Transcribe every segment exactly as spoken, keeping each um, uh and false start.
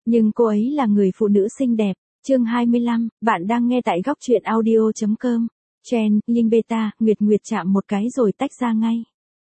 Nhưng cô ấy là người phụ nữ xinh đẹp. Chương hai mươi lăm, bạn đang nghe tại góc truyện audio chấm com. Chen, Linh Beta, Nguyệt Nguyệt chạm một cái rồi tách ra ngay.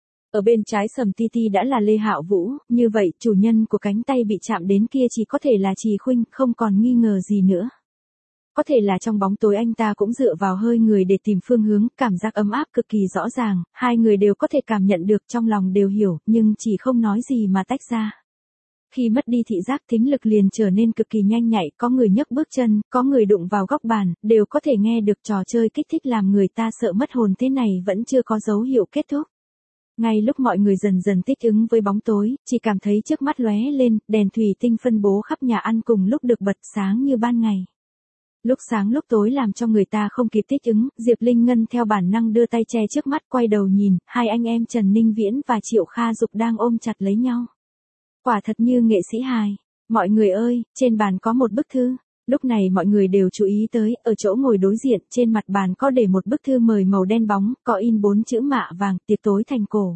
Ở bên trái Sầm Ti Ti đã là Lê Hạo Vũ, như vậy chủ nhân của cánh tay bị chạm đến kia chỉ có thể là Trì Khuynh, không còn nghi ngờ gì nữa. Có thể là trong bóng tối anh ta cũng dựa vào hơi người để tìm phương hướng, cảm giác ấm áp cực kỳ rõ ràng, hai người đều có thể cảm nhận được, trong lòng đều hiểu, nhưng chỉ không nói gì mà tách ra. Khi mất đi thị giác, thính lực liền trở nên cực kỳ nhanh nhạy, có người nhấc bước chân, có người đụng vào góc bàn, đều có thể nghe được. Trò chơi kích thích làm người ta sợ mất hồn thế này vẫn chưa có dấu hiệu kết thúc. Ngay lúc mọi người dần dần thích ứng với bóng tối, chỉ cảm thấy trước mắt lóe lên, đèn thủy tinh phân bố khắp nhà ăn cùng lúc được bật sáng như ban ngày. Lúc sáng lúc tối làm cho người ta không kịp thích ứng, Diệp Linh Ngân theo bản năng đưa tay che trước mắt, quay đầu nhìn, hai anh em Trần Ninh Viễn và Triệu Kha Dục đang ôm chặt lấy nhau. Quả thật như nghệ sĩ hài. Mọi người ơi, trên bàn có một bức thư. Lúc này mọi người đều chú ý tới, ở chỗ ngồi đối diện, trên mặt bàn có để một bức thư mời màu đen bóng, có in bốn chữ mạ vàng, tiệc tối thành cổ.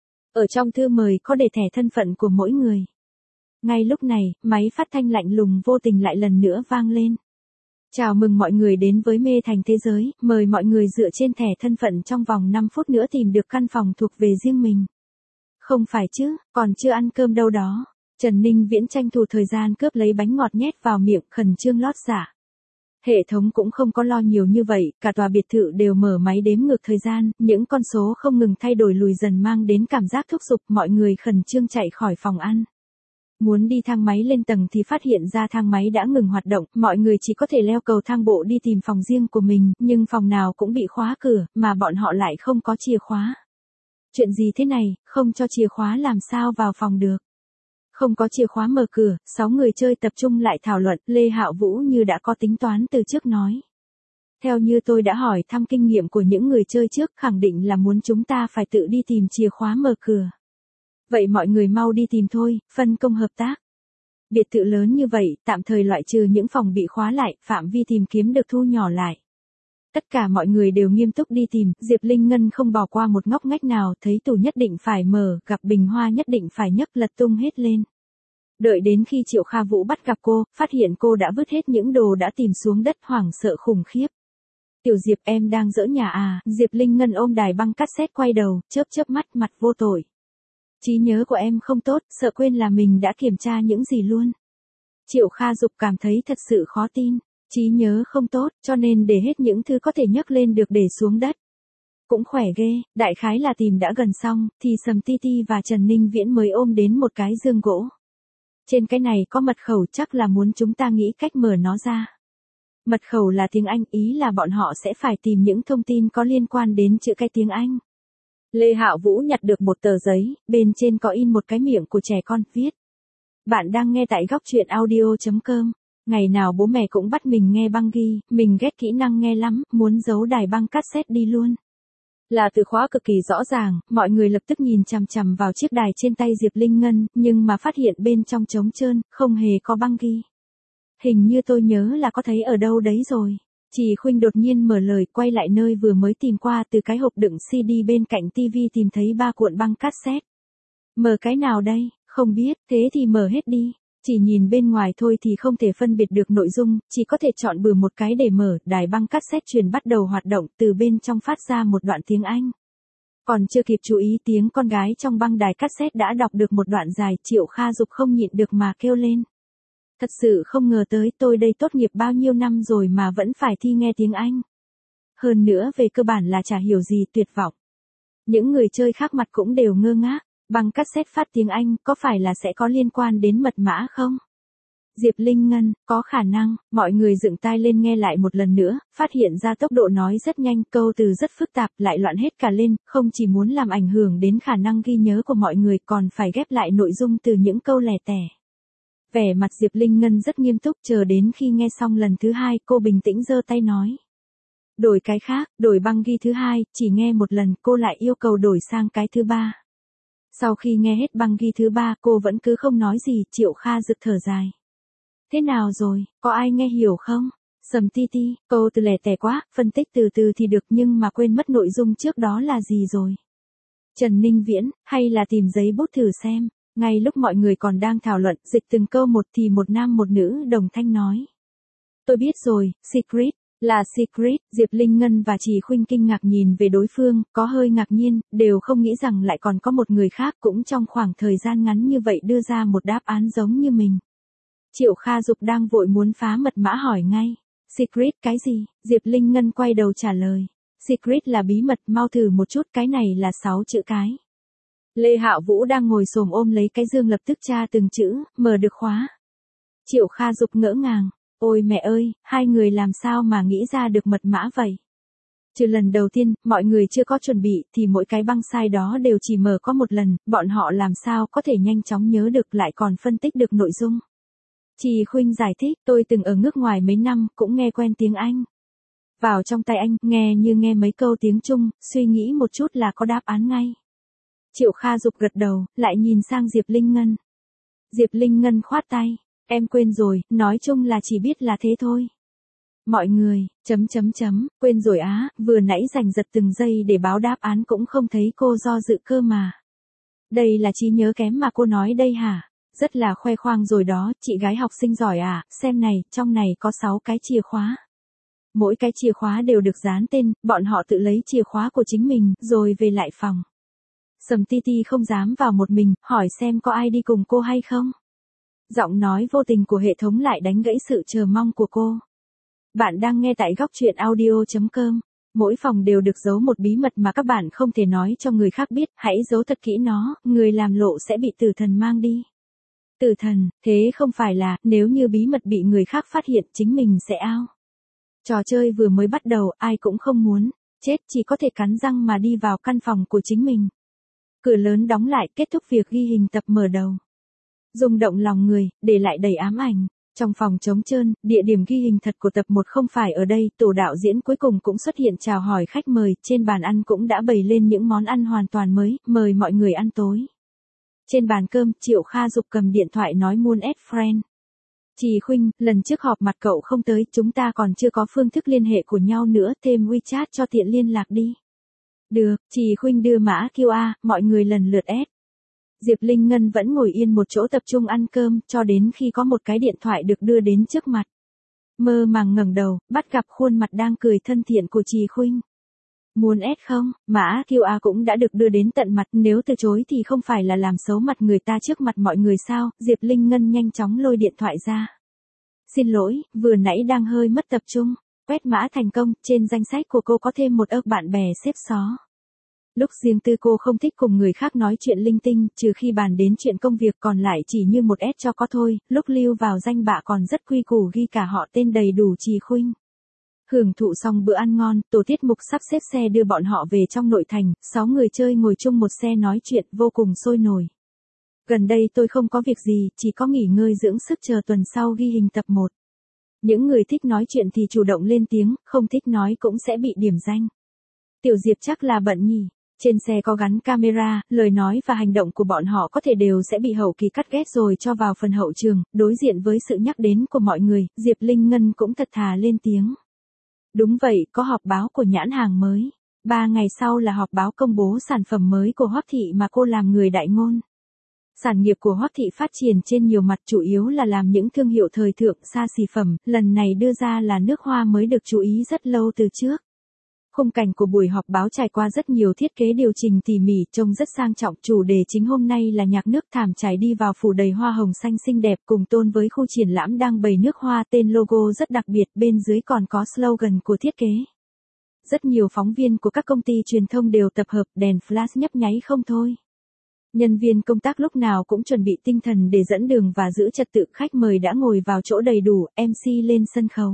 Ở trong thư mời có để thẻ thân phận của mỗi người. Ngay lúc này, máy phát thanh lạnh lùng vô tình lại lần nữa vang lên. Chào mừng mọi người đến với Mê Thành Thế Giới, mời mọi người dựa trên thẻ thân phận trong vòng năm phút nữa tìm được căn phòng thuộc về riêng mình. Không phải chứ, còn chưa ăn cơm đâu đó. Trần Ninh Viễn tranh thủ thời gian cướp lấy bánh ngọt nhét vào miệng, khẩn trương lót dạ. Hệ thống cũng không có lo nhiều như vậy, cả tòa biệt thự đều mở máy đếm ngược thời gian, những con số không ngừng thay đổi lùi dần mang đến cảm giác thúc giục, mọi người khẩn trương chạy khỏi phòng ăn. Muốn đi thang máy lên tầng thì phát hiện ra thang máy đã ngừng hoạt động, mọi người chỉ có thể leo cầu thang bộ đi tìm phòng riêng của mình, nhưng phòng nào cũng bị khóa cửa, mà bọn họ lại không có chìa khóa. Chuyện gì thế này, không cho chìa khóa làm sao vào phòng được. Không có chìa khóa mở cửa, sáu người chơi tập trung lại thảo luận, Lê Hạo Vũ như đã có tính toán từ trước nói. Theo như tôi đã hỏi thăm kinh nghiệm của những người chơi trước, khẳng định là muốn chúng ta phải tự đi tìm chìa khóa mở cửa. Vậy mọi người mau đi tìm thôi, phân công hợp tác. Biệt thự lớn như vậy, tạm thời loại trừ những phòng bị khóa lại, phạm vi tìm kiếm được thu nhỏ lại. Tất cả mọi người đều nghiêm túc đi tìm, Diệp Linh Ngân không bỏ qua một ngóc ngách nào, thấy tủ nhất định phải mở, gặp bình hoa nhất định phải nhấc lật tung hết lên. Đợi đến khi Triệu Kha Vũ bắt gặp cô, phát hiện cô đã vứt hết những đồ đã tìm xuống đất, hoảng sợ khủng khiếp. Tiểu Diệp, em đang giỡn nhà à? Diệp Linh Ngân ôm đài băng cassette quay đầu, chớp chớp mắt, mặt vô tội. Trí nhớ của em không tốt, sợ quên là mình đã kiểm tra những gì luôn. Triệu Kha Dục cảm thấy thật sự khó tin. Trí nhớ không tốt, cho nên để hết những thứ có thể nhấc lên được để xuống đất. Cũng khỏe ghê, đại khái là tìm đã gần xong, thì Sầm Ti Ti và Trần Ninh Viễn mới ôm đến một cái giường gỗ. Trên cái này có mật khẩu, chắc là muốn chúng ta nghĩ cách mở nó ra. Mật khẩu là tiếng Anh, ý là bọn họ sẽ phải tìm những thông tin có liên quan đến chữ cái tiếng Anh. Lê Hạo Vũ nhặt được một tờ giấy, bên trên có in một cái miệng của trẻ con, viết. Bạn đang nghe tại góc truyện audio chấm com. Ngày nào bố mẹ cũng bắt mình nghe băng ghi, mình ghét kỹ năng nghe lắm, muốn giấu đài băng cassette đi luôn. Là từ khóa cực kỳ rõ ràng, mọi người lập tức nhìn chằm chằm vào chiếc đài trên tay Diệp Linh Ngân, nhưng mà phát hiện bên trong trống trơn, không hề có băng ghi. Hình như tôi nhớ là có thấy ở đâu đấy rồi. Trì Khuynh đột nhiên mở lời, quay lại nơi vừa mới tìm qua, từ cái hộp đựng xê đê bên cạnh tivi tìm thấy ba cuộn băng cassette. Mở cái nào đây? Không biết, thế thì mở hết đi. Chỉ nhìn bên ngoài thôi thì không thể phân biệt được nội dung, chỉ có thể chọn bừa một cái để mở, đài băng cassette truyền bắt đầu hoạt động, từ bên trong phát ra một đoạn tiếng Anh. Còn chưa kịp chú ý tiếng con gái trong băng đài cassette đã đọc được một đoạn dài, Triệu Kha Dục không nhịn được mà kêu lên. Thật sự không ngờ tới, tôi đây tốt nghiệp bao nhiêu năm rồi mà vẫn phải thi nghe tiếng Anh. Hơn nữa về cơ bản là chả hiểu gì, tuyệt vọng. Những người chơi khác mặt cũng đều ngơ ngác. Băng cassette phát tiếng Anh, có phải là sẽ có liên quan đến mật mã không? Diệp Linh Ngân, có khả năng, mọi người dựng tai lên nghe lại một lần nữa, phát hiện ra tốc độ nói rất nhanh, câu từ rất phức tạp, lại loạn hết cả lên, không chỉ muốn làm ảnh hưởng đến khả năng ghi nhớ của mọi người, còn phải ghép lại nội dung từ những câu lẻ tẻ. Vẻ mặt Diệp Linh Ngân rất nghiêm túc, chờ đến khi nghe xong lần thứ hai, cô bình tĩnh giơ tay nói. Đổi cái khác, đổi băng ghi thứ hai, chỉ nghe một lần, cô lại yêu cầu đổi sang cái thứ ba. Sau khi nghe hết băng ghi thứ ba, cô vẫn cứ không nói gì, Triệu Kha Dực thở dài. Thế nào rồi, có ai nghe hiểu không? Sầm Ti Ti, câu từ lẻ tẻ quá, phân tích từ từ thì được nhưng mà quên mất nội dung trước đó là gì rồi. Trần Ninh Viễn, hay là tìm giấy bút thử xem. Ngay lúc mọi người còn đang thảo luận dịch từng câu một thì một nam một nữ đồng thanh nói. Tôi biết rồi, Secret, là Secret. Diệp Linh Ngân và Trì Khuynh kinh ngạc nhìn về đối phương, có hơi ngạc nhiên, đều không nghĩ rằng lại còn có một người khác cũng trong khoảng thời gian ngắn như vậy đưa ra một đáp án giống như mình. Triệu Kha Dục đang vội muốn phá mật mã hỏi ngay. Secret cái gì? Diệp Linh Ngân quay đầu trả lời. Secret là bí mật, mau thử một chút, cái này là sáu chữ cái. Lê Hạo Vũ đang ngồi xổm ôm lấy cái dương lập tức tra từng chữ, mở được khóa. Triệu Kha Dục ngỡ ngàng. Ôi mẹ ơi, hai người làm sao mà nghĩ ra được mật mã vậy? Trừ lần đầu tiên, mọi người chưa có chuẩn bị, thì mỗi cái băng sai đó đều chỉ mở có một lần, bọn họ làm sao có thể nhanh chóng nhớ được lại còn phân tích được nội dung. Trì Khuynh giải thích, tôi từng ở nước ngoài mấy năm, cũng nghe quen tiếng Anh. Vào trong tay anh, nghe như nghe mấy câu tiếng Trung, suy nghĩ một chút là có đáp án ngay. Triệu Kha Dục gật đầu, lại nhìn sang Diệp Linh Ngân. Diệp Linh Ngân khoát tay. Em quên rồi, nói chung là chỉ biết là thế thôi. Mọi người, chấm chấm chấm, quên rồi á, vừa nãy giành giật từng giây để báo đáp án cũng không thấy cô do dự cơ mà. Đây là trí nhớ kém mà cô nói đây hả? Rất là khoe khoang rồi đó, chị gái học sinh giỏi à, xem này, trong này có sáu cái chìa khóa. Mỗi cái chìa khóa đều được dán tên, bọn họ tự lấy chìa khóa của chính mình, rồi về lại phòng. Sầm Ti Ti không dám vào một mình, hỏi xem có ai đi cùng cô hay không. Giọng nói vô tình của hệ thống lại đánh gãy sự chờ mong của cô. Bạn đang nghe tại góc truyện audio chấm com. Mỗi phòng đều được giấu một bí mật mà các bạn không thể nói cho người khác biết, hãy giấu thật kỹ nó, người làm lộ sẽ bị tử thần mang đi. Tử thần, thế không phải là, nếu như bí mật bị người khác phát hiện chính mình sẽ ao. Trò chơi vừa mới bắt đầu, ai cũng không muốn, chết chỉ có thể cắn răng mà đi vào căn phòng của chính mình. Cửa lớn đóng lại, kết thúc việc ghi hình tập mở đầu. Rung động lòng người, để lại đầy ám ảnh. Trong phòng trống trơn, địa điểm ghi hình thật của tập một không phải ở đây, tổ đạo diễn cuối cùng cũng xuất hiện chào hỏi khách mời, trên bàn ăn cũng đã bày lên những món ăn hoàn toàn mới, mời mọi người ăn tối. Trên bàn cơm, Triệu Kha Dục cầm điện thoại nói muốn add friend. Trì Khuynh, lần trước họp mặt cậu không tới, chúng ta còn chưa có phương thức liên hệ của nhau nữa, thêm WeChat cho tiện liên lạc đi. Được, Trì Khuynh đưa mã quy rờ, mọi người lần lượt add. Diệp Linh Ngân vẫn ngồi yên một chỗ tập trung ăn cơm, cho đến khi có một cái điện thoại được đưa đến trước mặt. Mơ màng ngẩng đầu, bắt gặp khuôn mặt đang cười thân thiện của Trì Khuynh. Muốn add không? Mã quy rờ cũng đã được đưa đến tận mặt, nếu từ chối thì không phải là làm xấu mặt người ta trước mặt mọi người sao? Diệp Linh Ngân nhanh chóng lôi điện thoại ra. Xin lỗi, vừa nãy đang hơi mất tập trung. Quét mã thành công, trên danh sách của cô có thêm một ức bạn bè xếp xó. Lúc riêng tư cô không thích cùng người khác nói chuyện linh tinh, trừ khi bàn đến chuyện công việc, còn lại chỉ như một ét cho có thôi, lúc lưu vào danh bạ còn rất quy củ ghi cả họ tên đầy đủ Trì Khuynh. Hưởng thụ xong bữa ăn ngon, tổ tiết mục sắp xếp xe đưa bọn họ về trong nội thành, sáu người chơi ngồi chung một xe nói chuyện vô cùng sôi nổi. Gần đây tôi không có việc gì, chỉ có nghỉ ngơi dưỡng sức chờ tuần sau ghi hình tập một. Những người thích nói chuyện thì chủ động lên tiếng, không thích nói cũng sẽ bị điểm danh. Tiểu Diệp chắc là bận nhỉ. Trên xe có gắn camera, lời nói và hành động của bọn họ có thể đều sẽ bị hậu kỳ cắt ghép rồi cho vào phần hậu trường, đối diện với sự nhắc đến của mọi người, Diệp Linh Ngân cũng thật thà lên tiếng. Đúng vậy, có họp báo của nhãn hàng mới. Ba ngày sau là họp báo công bố sản phẩm mới của Hoắc Thị mà cô làm người đại ngôn. Sản nghiệp của Hoắc Thị phát triển trên nhiều mặt, chủ yếu là làm những thương hiệu thời thượng xa xỉ phẩm, lần này đưa ra là nước hoa mới được chú ý rất lâu từ trước. Khung cảnh của buổi họp báo trải qua rất nhiều thiết kế điều chỉnh tỉ mỉ, trông rất sang trọng. Chủ đề chính hôm nay là nhạc nước, thảm trải đi vào phủ đầy hoa hồng xanh xinh đẹp, cùng tôn với khu triển lãm đang bày nước hoa, tên logo rất đặc biệt, bên dưới còn có slogan của thiết kế. Rất nhiều phóng viên của các công ty truyền thông đều tập hợp, đèn flash nhấp nháy không thôi. Nhân viên công tác lúc nào cũng chuẩn bị tinh thần để dẫn đường và giữ trật tự, khách mời đã ngồi vào chỗ đầy đủ, em xê lên sân khấu.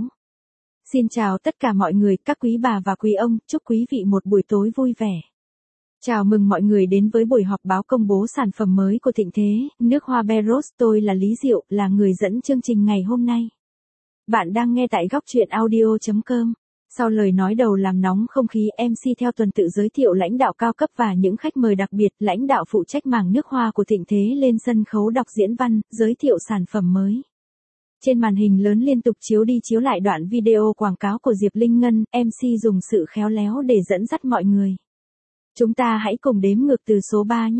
Xin chào tất cả mọi người, các quý bà và quý ông, chúc quý vị một buổi tối vui vẻ. Chào mừng mọi người đến với buổi họp báo công bố sản phẩm mới của Thịnh Thế, nước hoa Beros. Tôi là Lý Diệu, là người dẫn chương trình ngày hôm nay. Bạn đang nghe tại góc truyện audio chấm com. Sau lời nói đầu làm nóng không khí, em xê theo tuần tự giới thiệu lãnh đạo cao cấp và những khách mời đặc biệt, lãnh đạo phụ trách mảng nước hoa của Thịnh Thế lên sân khấu đọc diễn văn, giới thiệu sản phẩm mới. Trên màn hình lớn liên tục chiếu đi chiếu lại đoạn video quảng cáo của Diệp Linh Ngân, em xê dùng sự khéo léo để dẫn dắt mọi người. Chúng ta hãy cùng đếm ngược từ số ba nhé.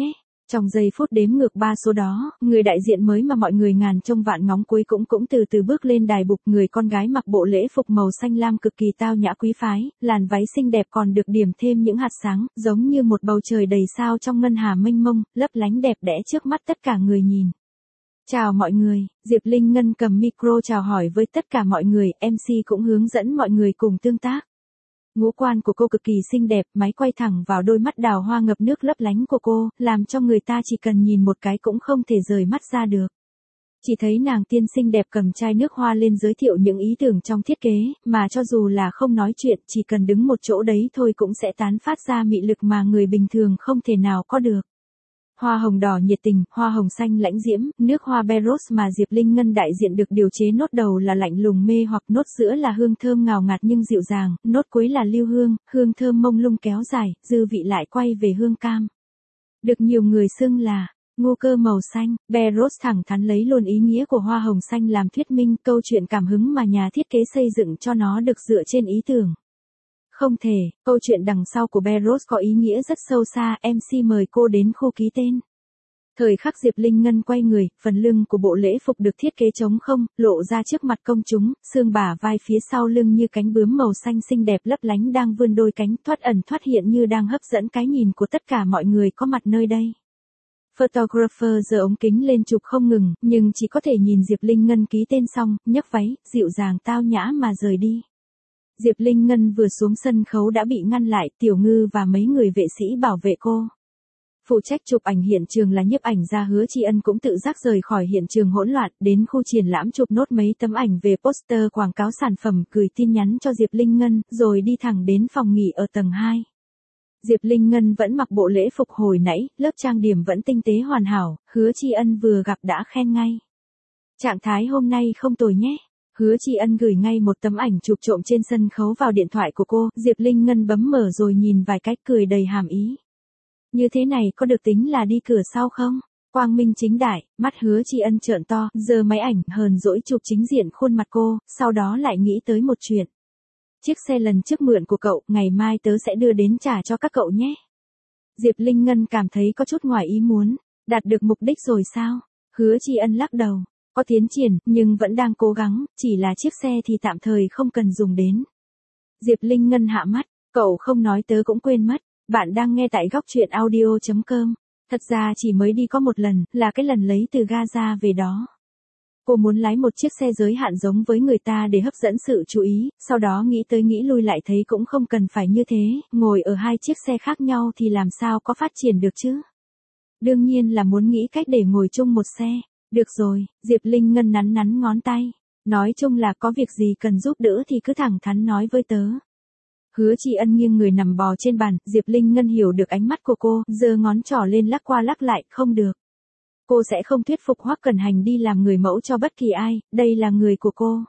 Trong giây phút đếm ngược ba số đó, người đại diện mới mà mọi người ngàn trông vạn ngóng cuối cũng cũng từ từ bước lên đài bục. Người con gái mặc bộ lễ phục màu xanh lam cực kỳ tao nhã quý phái, làn váy xinh đẹp còn được điểm thêm những hạt sáng, giống như một bầu trời đầy sao trong ngân hà mênh mông, lấp lánh đẹp đẽ trước mắt tất cả người nhìn. Chào mọi người, Diệp Linh Ngân cầm micro chào hỏi với tất cả mọi người, em xê cũng hướng dẫn mọi người cùng tương tác. Ngũ quan của cô cực kỳ xinh đẹp, máy quay thẳng vào đôi mắt đào hoa ngập nước lấp lánh của cô, làm cho người ta chỉ cần nhìn một cái cũng không thể rời mắt ra được. Chỉ thấy nàng tiên xinh đẹp cầm chai nước hoa lên giới thiệu những ý tưởng trong thiết kế, mà cho dù là không nói chuyện, chỉ cần đứng một chỗ đấy thôi cũng sẽ tán phát ra mị lực mà người bình thường không thể nào có được. Hoa hồng đỏ nhiệt tình, hoa hồng xanh lãnh diễm, nước hoa Beros mà Diệp Linh Ngân đại diện được điều chế nốt đầu là lạnh lùng mê hoặc, nốt giữa là hương thơm ngào ngạt nhưng dịu dàng, nốt cuối là lưu hương, hương thơm mông lung kéo dài, dư vị lại quay về hương cam. Được nhiều người xưng là ngô cơ màu xanh, Beros thẳng thắn lấy luôn ý nghĩa của hoa hồng xanh làm thuyết minh, câu chuyện cảm hứng mà nhà thiết kế xây dựng cho nó được dựa trên ý tưởng. Không thể, câu chuyện đằng sau của Beros có ý nghĩa rất sâu xa, em xê mời cô đến khu ký tên. Thời khắc Diệp Linh Ngân quay người, phần lưng của bộ lễ phục được thiết kế trống không, lộ ra trước mặt công chúng, xương bả vai phía sau lưng như cánh bướm màu xanh xinh đẹp lấp lánh đang vươn đôi cánh thoát ẩn thoát hiện như đang hấp dẫn cái nhìn của tất cả mọi người có mặt nơi đây. Photographer giơ ống kính lên chụp không ngừng, nhưng chỉ có thể nhìn Diệp Linh Ngân ký tên xong, nhấc váy, dịu dàng tao nhã mà rời đi. Diệp Linh Ngân vừa xuống sân khấu đã bị ngăn lại, Tiểu Ngư và mấy người vệ sĩ bảo vệ cô. Phụ trách chụp ảnh hiện trường là nhiếp ảnh gia Hứa Tri Ân cũng tự giác rời khỏi hiện trường hỗn loạn, đến khu triển lãm chụp nốt mấy tấm ảnh về poster quảng cáo sản phẩm, gửi tin nhắn cho Diệp Linh Ngân, rồi đi thẳng đến phòng nghỉ ở tầng hai. Diệp Linh Ngân vẫn mặc bộ lễ phục hồi nãy, lớp trang điểm vẫn tinh tế hoàn hảo, Hứa Tri Ân vừa gặp đã khen ngay. Trạng thái hôm nay không tồi nhé. Hứa Tri Ân gửi ngay một tấm ảnh chụp trộm trên sân khấu vào điện thoại của cô, Diệp Linh Ngân bấm mở rồi nhìn vài cách cười đầy hàm ý. Như thế này có được tính là đi cửa sau không? Quang minh chính đại, mắt Hứa Tri Ân trợn to, giơ máy ảnh hờn dỗi chụp chính diện khuôn mặt cô, sau đó lại nghĩ tới một chuyện. Chiếc xe lần trước mượn của cậu, ngày mai tớ sẽ đưa đến trả cho các cậu nhé. Diệp Linh Ngân cảm thấy có chút ngoài ý muốn, đạt được mục đích rồi sao? Hứa Tri Ân lắc đầu. Có tiến triển, nhưng vẫn đang cố gắng, chỉ là chiếc xe thì tạm thời không cần dùng đến. Diệp Linh Ngân hạ mắt, cậu không nói tớ cũng quên mất, bạn đang nghe tại góc truyện audio chấm com. Thật ra chỉ mới đi có một lần, là cái lần lấy từ Gaza về đó. Cô muốn lái một chiếc xe giới hạn giống với người ta để hấp dẫn sự chú ý, sau đó nghĩ tới nghĩ lui lại thấy cũng không cần phải như thế, ngồi ở hai chiếc xe khác nhau thì làm sao có phát triển được chứ. Đương nhiên là muốn nghĩ cách để ngồi chung một xe. Được rồi, Diệp Linh Ngân nắn nắn ngón tay. Nói chung là có việc gì cần giúp đỡ thì cứ thẳng thắn nói với tớ. Hứa Tri Ân nghiêng người nằm bò trên bàn, Diệp Linh Ngân hiểu được ánh mắt của cô, giơ ngón trỏ lên lắc qua lắc lại, không được. Cô sẽ không thuyết phục Hoắc Cẩn Hành đi làm người mẫu cho bất kỳ ai, đây là người của cô.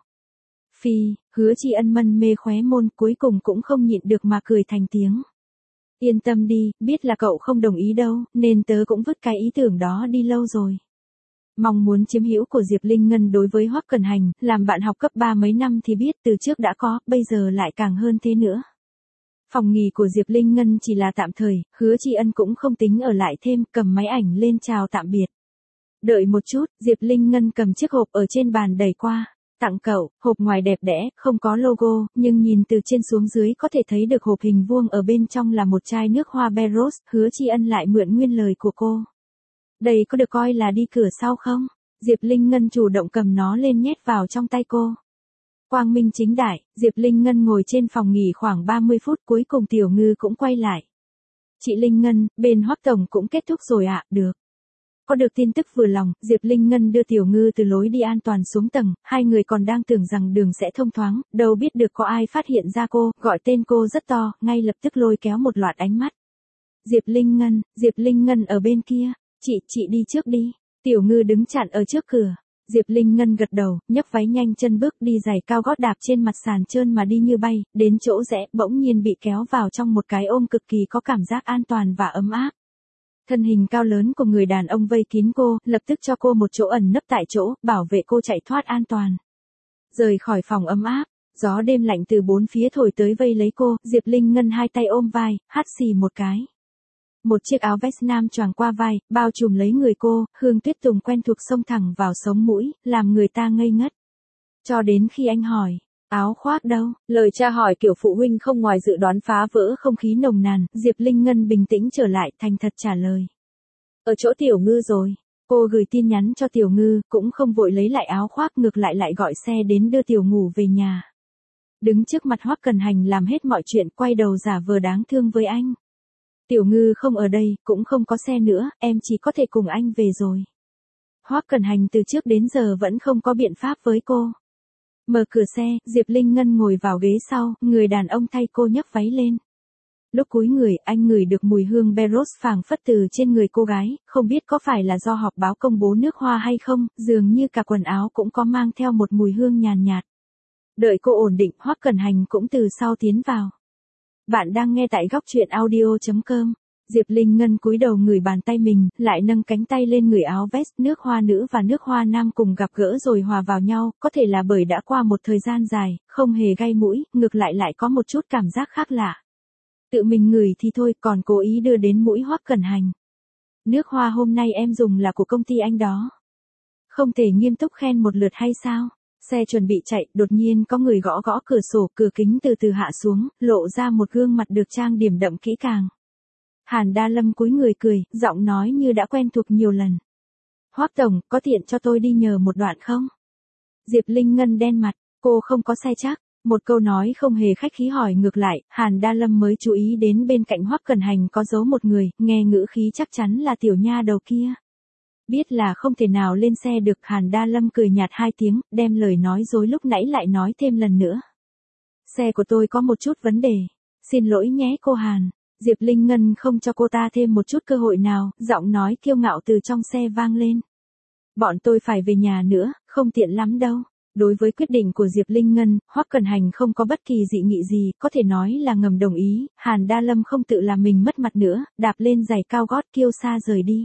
Phi, Hứa Tri Ân mân mê khóe môn, cuối cùng cũng không nhịn được mà cười thành tiếng. Yên tâm đi, biết là cậu không đồng ý đâu, nên tớ cũng vứt cái ý tưởng đó đi lâu rồi. Mong muốn chiếm hữu của Diệp Linh Ngân đối với Hoắc Cẩn Hành, làm bạn học cấp ba mấy năm thì biết từ trước đã có, bây giờ lại càng hơn thế nữa. Phòng nghỉ của Diệp Linh Ngân chỉ là tạm thời, Hứa Tri Ân cũng không tính ở lại thêm, cầm máy ảnh lên chào tạm biệt. Đợi một chút, Diệp Linh Ngân cầm chiếc hộp ở trên bàn đẩy qua. Tặng cậu, hộp ngoài đẹp đẽ, không có logo, nhưng nhìn từ trên xuống dưới có thể thấy được hộp hình vuông ở bên trong là một chai nước hoa Beros, Hứa Tri Ân lại mượn nguyên lời của cô. Đây có được coi là đi cửa sau không? Diệp Linh Ngân chủ động cầm nó lên nhét vào trong tay cô. Quang minh chính đại, Diệp Linh Ngân ngồi trên phòng nghỉ khoảng ba mươi phút, cuối cùng Tiểu Ngư cũng quay lại. Chị Linh Ngân, bên Hoắc tổng cũng kết thúc rồi ạ, à? Được. Có được tin tức vừa lòng, Diệp Linh Ngân đưa Tiểu Ngư từ lối đi an toàn xuống tầng, hai người còn đang tưởng rằng đường sẽ thông thoáng, đâu biết được có ai phát hiện ra cô, gọi tên cô rất to, ngay lập tức lôi kéo một loạt ánh mắt. Diệp Linh Ngân, Diệp Linh Ngân ở bên kia, chị, chị đi trước đi. Tiểu Ngư đứng chặn ở trước cửa. Diệp Linh Ngân gật đầu, nhấc váy nhanh chân bước đi giày cao gót đạp trên mặt sàn trơn mà đi như bay, đến chỗ rẽ, bỗng nhiên bị kéo vào trong một cái ôm cực kỳ có cảm giác an toàn và ấm áp. Thân hình cao lớn của người đàn ông vây kín cô, lập tức cho cô một chỗ ẩn nấp tại chỗ, bảo vệ cô chạy thoát an toàn. Rời khỏi phòng ấm áp, gió đêm lạnh từ bốn phía thổi tới vây lấy cô, Diệp Linh Ngân hai tay ôm vai, hắt xì một cái. Một chiếc áo vest nam choàng qua vai, bao trùm lấy người cô, hương tuyết tùng quen thuộc xông thẳng vào sống mũi, làm người ta ngây ngất. Cho đến khi anh hỏi, áo khoác đâu? Lời tra hỏi kiểu phụ huynh không ngoài dự đoán phá vỡ không khí nồng nàn, Diệp Linh Ngân bình tĩnh trở lại, thành thật trả lời. Ở chỗ Tiểu Ngư rồi. Cô gửi tin nhắn cho Tiểu Ngư, cũng không vội lấy lại áo khoác, ngược lại lại gọi xe đến đưa Tiểu Ngủ về nhà. Đứng trước mặt Hoắc Cần Hành làm hết mọi chuyện, quay đầu giả vờ đáng thương với anh. Tiểu Ngư không ở đây, cũng không có xe nữa, em chỉ có thể cùng anh về rồi. Hoắc Cần Hành từ trước đến giờ vẫn không có biện pháp với cô. Mở cửa xe, Diệp Linh Ngân ngồi vào ghế sau, người đàn ông thay cô nhấc váy lên. Lúc cúi người, anh ngửi được mùi hương Beros phảng phất từ trên người cô gái, không biết có phải là do họp báo công bố nước hoa hay không, dường như cả quần áo cũng có mang theo một mùi hương nhàn nhạt. Đợi cô ổn định, Hoắc Cần Hành cũng từ sau tiến vào. Bạn đang nghe tại góc truyện audio chấm com. Diệp Linh Ngân cúi đầu ngửi bàn tay mình, lại nâng cánh tay lên người áo vest, nước hoa nữ và nước hoa nam cùng gặp gỡ rồi hòa vào nhau, có thể là bởi đã qua một thời gian dài, không hề gai mũi, ngược lại lại có một chút cảm giác khác lạ. Tự mình ngửi thì thôi, còn cố ý đưa đến mũi Hoắc Cần Hành. Nước hoa hôm nay em dùng là của công ty anh đó. Không thể nghiêm túc khen một lượt hay sao? Xe chuẩn bị chạy, đột nhiên có người gõ gõ cửa sổ, cửa kính từ từ hạ xuống, lộ ra một gương mặt được trang điểm đậm kỹ càng. Hàn Đa Lâm cúi người cười, giọng nói như đã quen thuộc nhiều lần. Hoắc tổng, có tiện cho tôi đi nhờ một đoạn không? Diệp Linh Ngân đen mặt, cô không có xe chắc. Một câu nói không hề khách khí hỏi ngược lại, Hàn Đa Lâm mới chú ý đến bên cạnh Hoắc Cần Hành có giấu một người, nghe ngữ khí chắc chắn là tiểu nha đầu kia. Biết là không thể nào lên xe được, Hàn Đa Lâm cười nhạt hai tiếng, đem lời nói dối lúc nãy lại nói thêm lần nữa. Xe của tôi có một chút vấn đề. Xin lỗi nhé cô Hàn. Diệp Linh Ngân không cho cô ta thêm một chút cơ hội nào, giọng nói kiêu ngạo từ trong xe vang lên. Bọn tôi phải về nhà nữa, không tiện lắm đâu. Đối với quyết định của Diệp Linh Ngân, Hoắc Cần Hành không có bất kỳ dị nghị gì, có thể nói là ngầm đồng ý, Hàn Đa Lâm không tự làm mình mất mặt nữa, đạp lên giày cao gót kiêu sa rời đi.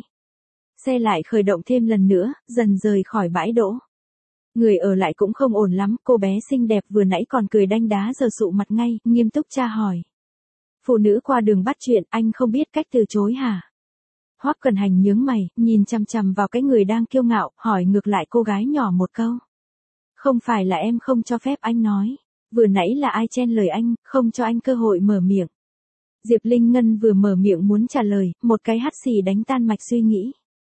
Xe lại khởi động thêm lần nữa, dần rời khỏi bãi đỗ. Người ở lại cũng không ổn lắm, cô bé xinh đẹp vừa nãy còn cười đanh đá giờ sụ mặt ngay, nghiêm túc tra hỏi. Phụ nữ qua đường bắt chuyện, anh không biết cách từ chối hả? Hoắc Cần Hành nhướng mày, nhìn chằm chằm vào cái người đang kiêu ngạo, hỏi ngược lại cô gái nhỏ một câu. Không phải là em không cho phép anh nói. Vừa nãy là ai chen lời anh, không cho anh cơ hội mở miệng. Diệp Linh Ngân vừa mở miệng muốn trả lời, một cái hắt xì đánh tan mạch suy nghĩ.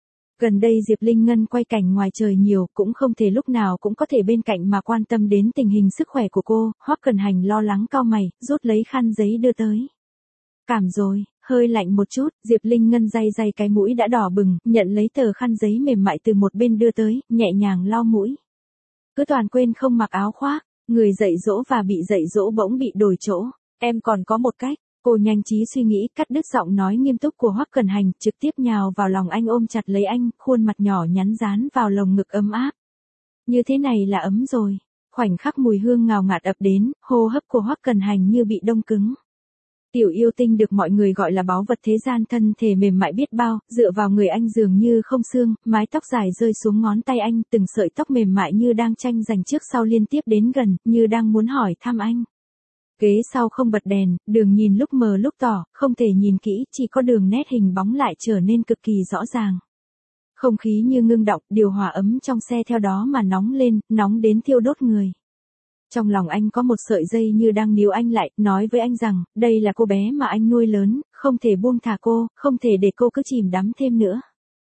Gần đây Diệp Linh Ngân quay cảnh ngoài trời nhiều, cũng không thể lúc nào cũng có thể bên cạnh mà quan tâm đến tình hình sức khỏe của cô. Hoắc Cần Hành lo lắng cau mày, rút lấy khăn giấy đưa tới. Cảm rồi, hơi lạnh một chút, Diệp Linh Ngân day day cái mũi đã đỏ bừng, nhận lấy tờ khăn giấy mềm mại từ một bên đưa tới, nhẹ nhàng lau mũi. Cứ toàn quên không mặc áo khoác, người dạy dỗ và bị dạy dỗ bỗng bị đổi chỗ. Em còn có một cách. Cô nhanh trí suy nghĩ, cắt đứt giọng nói nghiêm túc của Hoắc Cần Hành, trực tiếp nhào vào lòng anh ôm chặt lấy anh, khuôn mặt nhỏ nhắn dán vào lồng ngực ấm áp. Như thế này là ấm rồi. Khoảnh khắc mùi hương ngào ngạt ập đến, hô hấp của Hoắc Cần Hành như bị đông cứng. Tiểu yêu tinh được mọi người gọi là báu vật thế gian, thân thể mềm mại biết bao, dựa vào người anh dường như không xương, mái tóc dài rơi xuống ngón tay anh, từng sợi tóc mềm mại như đang tranh giành trước sau liên tiếp đến gần, như đang muốn hỏi thăm anh. Ghế sau không bật đèn, đường nhìn lúc mờ lúc tỏ, không thể nhìn kỹ, chỉ có đường nét hình bóng lại trở nên cực kỳ rõ ràng. Không khí như ngưng đọng, điều hòa ấm trong xe theo đó mà nóng lên, nóng đến thiêu đốt người. Trong lòng anh có một sợi dây như đang níu anh lại, nói với anh rằng, đây là cô bé mà anh nuôi lớn, không thể buông thả cô, không thể để cô cứ chìm đắm thêm nữa.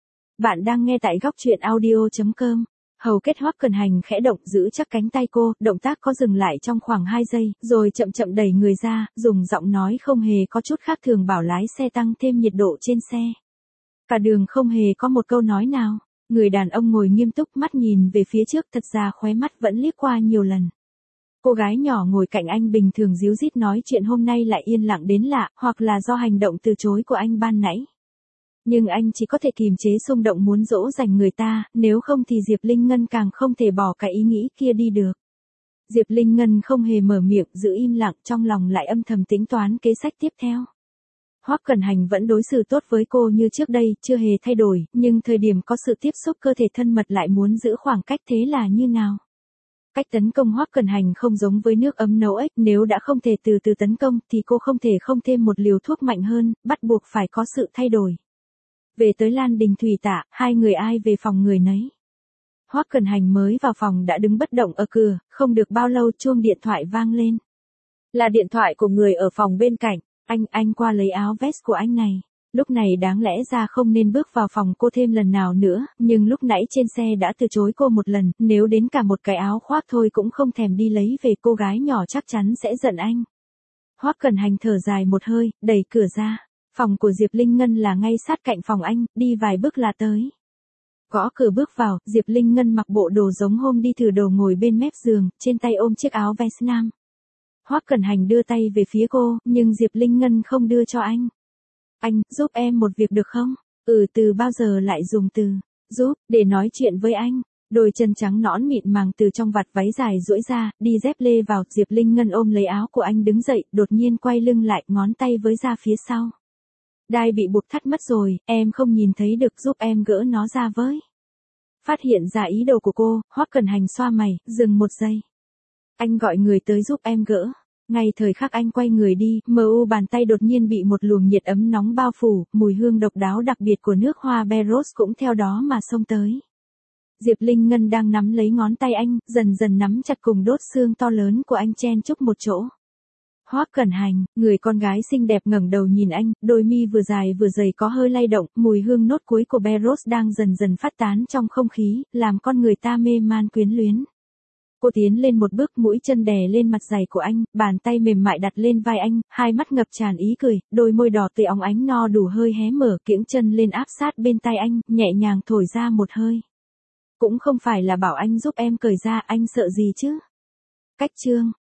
Bạn đang nghe tại góc truyện audio chấm com. Hầu kết Hoắc Cần Hành khẽ động giữ chắc cánh tay cô, động tác có dừng lại trong khoảng hai giây, rồi chậm chậm đẩy người ra, dùng giọng nói không hề có chút khác thường bảo lái xe tăng thêm nhiệt độ trên xe. Cả đường không hề có một câu nói nào, người đàn ông ngồi nghiêm túc mắt nhìn về phía trước, thật ra khóe mắt vẫn liếc qua nhiều lần. Cô gái nhỏ ngồi cạnh anh bình thường díu dít nói chuyện hôm nay lại yên lặng đến lạ, hoặc là do hành động từ chối của anh ban nãy. Nhưng anh chỉ có thể kìm chế xung động muốn dỗ dành người ta, nếu không thì Diệp Linh Ngân càng không thể bỏ cái ý nghĩ kia đi được. Diệp Linh Ngân không hề mở miệng, giữ im lặng, trong lòng lại âm thầm tính toán kế sách tiếp theo. Hoắc Cần Hành vẫn đối xử tốt với cô như trước đây, chưa hề thay đổi, nhưng thời điểm có sự tiếp xúc cơ thể thân mật lại muốn giữ khoảng cách, thế là như nào? Cách tấn công Hoắc Cẩn Hành không giống với nước ấm nấu ếch, nếu đã không thể từ từ tấn công thì cô không thể không thêm một liều thuốc mạnh hơn, bắt buộc phải có sự thay đổi. Về tới Lan Đình Thủy Tạ, hai người ai về phòng người nấy. Hoắc Cẩn Hành mới vào phòng đã đứng bất động ở cửa, không được bao lâu chuông điện thoại vang lên. Là điện thoại của người ở phòng bên cạnh, anh, anh qua lấy áo vest của anh này. Lúc này đáng lẽ ra không nên bước vào phòng cô thêm lần nào nữa, nhưng lúc nãy trên xe đã từ chối cô một lần, nếu đến cả một cái áo khoác thôi cũng không thèm đi lấy về, cô gái nhỏ chắc chắn sẽ giận anh. Hoắc Cẩn Hành thở dài một hơi, đẩy cửa ra. Phòng của Diệp Linh Ngân là ngay sát cạnh phòng anh, đi vài bước là tới. Gõ cửa bước vào, Diệp Linh Ngân mặc bộ đồ giống hôm đi thử đồ ngồi bên mép giường, trên tay ôm chiếc áo vest nam. Hoắc Cẩn Hành đưa tay về phía cô, nhưng Diệp Linh Ngân không đưa cho anh. Anh, giúp em một việc được không? Ừ, từ bao giờ lại dùng từ giúp để nói chuyện với anh? Đôi chân trắng nõn mịn màng từ trong vạt váy dài duỗi ra, đi dép lê vào, Diệp Linh Ngân ôm lấy áo của anh đứng dậy, đột nhiên quay lưng lại, ngón tay với ra phía sau. Đai bị buộc thắt mất rồi, em không nhìn thấy được, giúp em gỡ nó ra với. Phát hiện ra ý đồ của cô, Hoắc Cẩn Hành xoa mày, dừng một giây. Anh gọi người tới giúp em gỡ. Ngay thời khắc anh quay người đi, mờ u bàn tay đột nhiên bị một luồng nhiệt ấm nóng bao phủ, mùi hương độc đáo đặc biệt của nước hoa Beros cũng theo đó mà xông tới. Diệp Linh Ngân đang nắm lấy ngón tay anh, dần dần nắm chặt cùng đốt xương to lớn của anh chen chúc một chỗ. Hoắc Cẩn Hành, người con gái xinh đẹp ngẩng đầu nhìn anh, đôi mi vừa dài vừa dày có hơi lay động, mùi hương nốt cuối của Beros đang dần dần phát tán trong không khí, làm con người ta mê man quyến luyến. Cô tiến lên một bước, mũi chân đè lên mặt dày của anh, bàn tay mềm mại đặt lên vai anh, hai mắt ngập tràn ý cười, đôi môi đỏ tươi óng ánh no đủ hơi hé mở, kiễng chân lên áp sát bên tai anh, nhẹ nhàng thổi ra một hơi. Cũng không phải là bảo anh giúp em cởi ra, anh sợ gì chứ? Cách chương